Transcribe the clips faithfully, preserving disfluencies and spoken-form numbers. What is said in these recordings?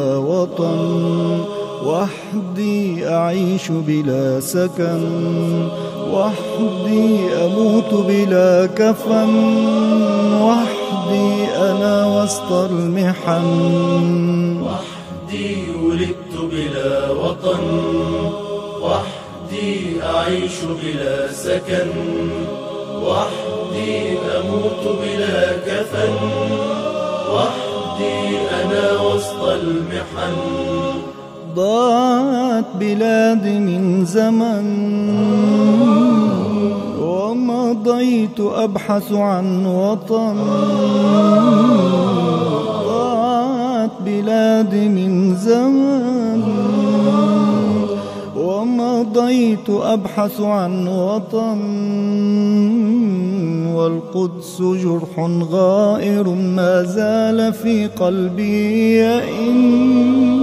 بلا وطن، وحدي أعيش بلا سكن، وحدي أموت بلا كفن، وحدي أنا وسط المحن. وحدي ولدت بلا وطن، وحدي أعيش بلا سكن، وحدي أموت بلا كفن، وحدي أنا وسط المحن. ضاعت بلادي من زمن، ومضيت أبحث عن وطن. ضاعت بلادي من زمن، ومضيت أبحث عن وطن. والقدس جرح غائر ما زال في قلبي يئن،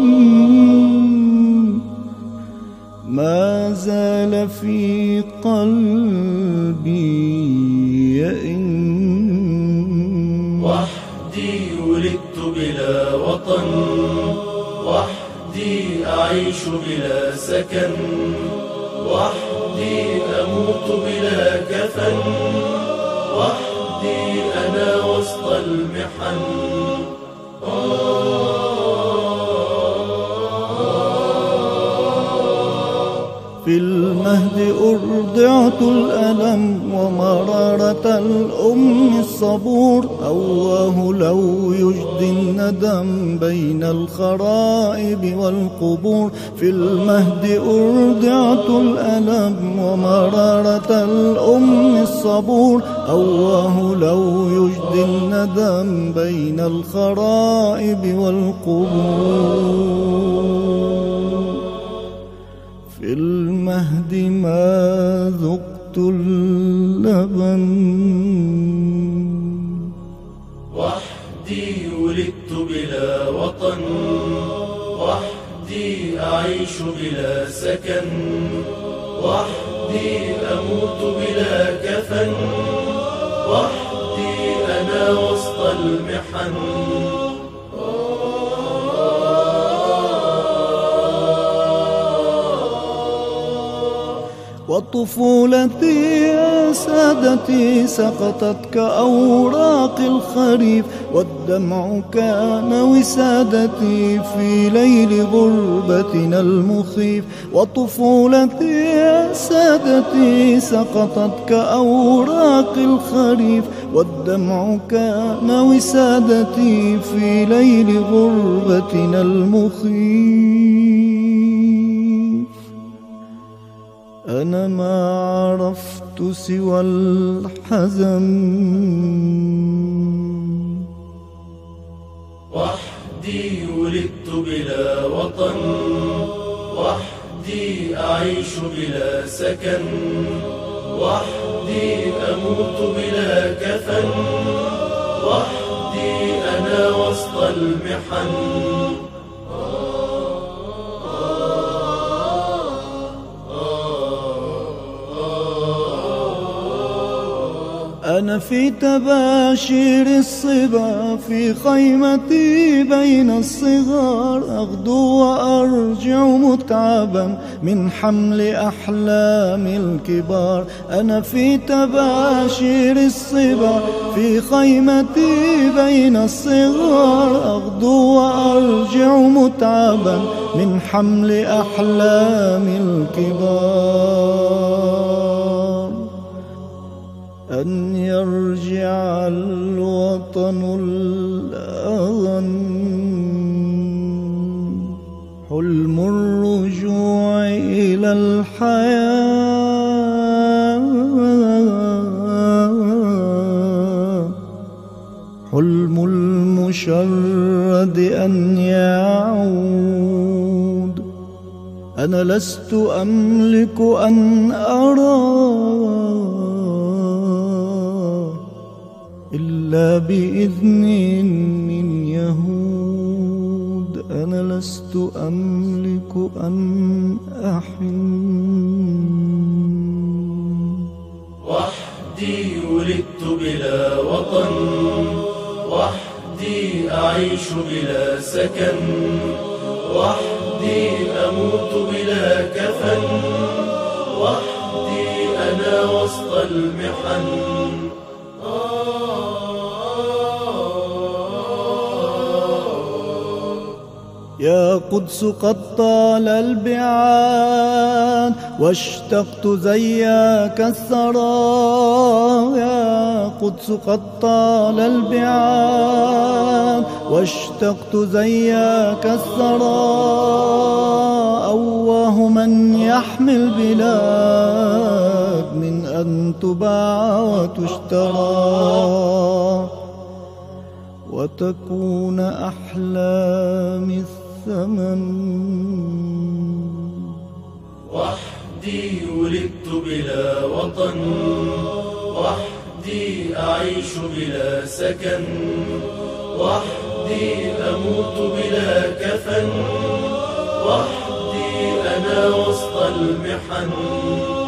ما زال في قلبي يئن. وحدي ولدت بلا وطن، وحدي أعيش بلا سكن، وحدي أموت بلا كفن، وحدي أنا وسط المحن. في المهد أرضعت الألم ومرارة الأم الصبور. أواه لو يجدي الندم بين الخرائب والقبور. في المهد أرضعت الألم ومرارة الأم الصبور. أواه لو يجدي الندم بين الخرائب والقبور. في المهد ما ذقت اللبن. وحدي ولدت بلا وطن، وحدي أعيش بلا سكن، وحدي أموت بلا كفن، وحدي أنا وسط المحن. وطفولتي يا سادتي سقطت كأوراق الخريف، والدمع كان وسادتي في ليل غربتنا المخيف. وطفولتي يا سادتي سقطت كأوراق الخريف، والدمع كان وسادتي في ليل غربتنا المخيف. أنا ما عرفت سوى الحزن. وحدي ولدت بلا وطن، وحدي أعيش بلا سكن، وحدي أموت بلا كفن، وحدي أنا وسط المحن. أنا في تباشير الصبا في خيمتي بين الصغار. أغدو وأرجع متعبا من حمل أحلام الكبار. أنا في تباشير الصبا في خيمتي بين الصغار. أغدو وأرجع متعبا من حمل أحلام الكبار. أن يرجع الوطن الأغن، حلم الرجوع إلى الحياة، حلم المشرد أن يعود. أنا لست أملك أن أرى إلا بإذن من يهود. أنا لست أملك أن أحن. وحدي ولدت بلا وطن، وحدي أعيش بلا سكن، وحدي أموت بلا كفن، وحدي أنا وسط المحن. يا قدس قد طال البعاد واشتقت زيك الثرى. يا قدس قد طال البعاد واشتقت زيك الثرى. أواه من يحمي البلاد من أن تباع وتشترى، وتكون أحلامي الثمن. وحدي ولدت بلا وطن، وحدي أعيش بلا سكن، وحدي أموت بلا كفن، وحدي أنا وسط المحن.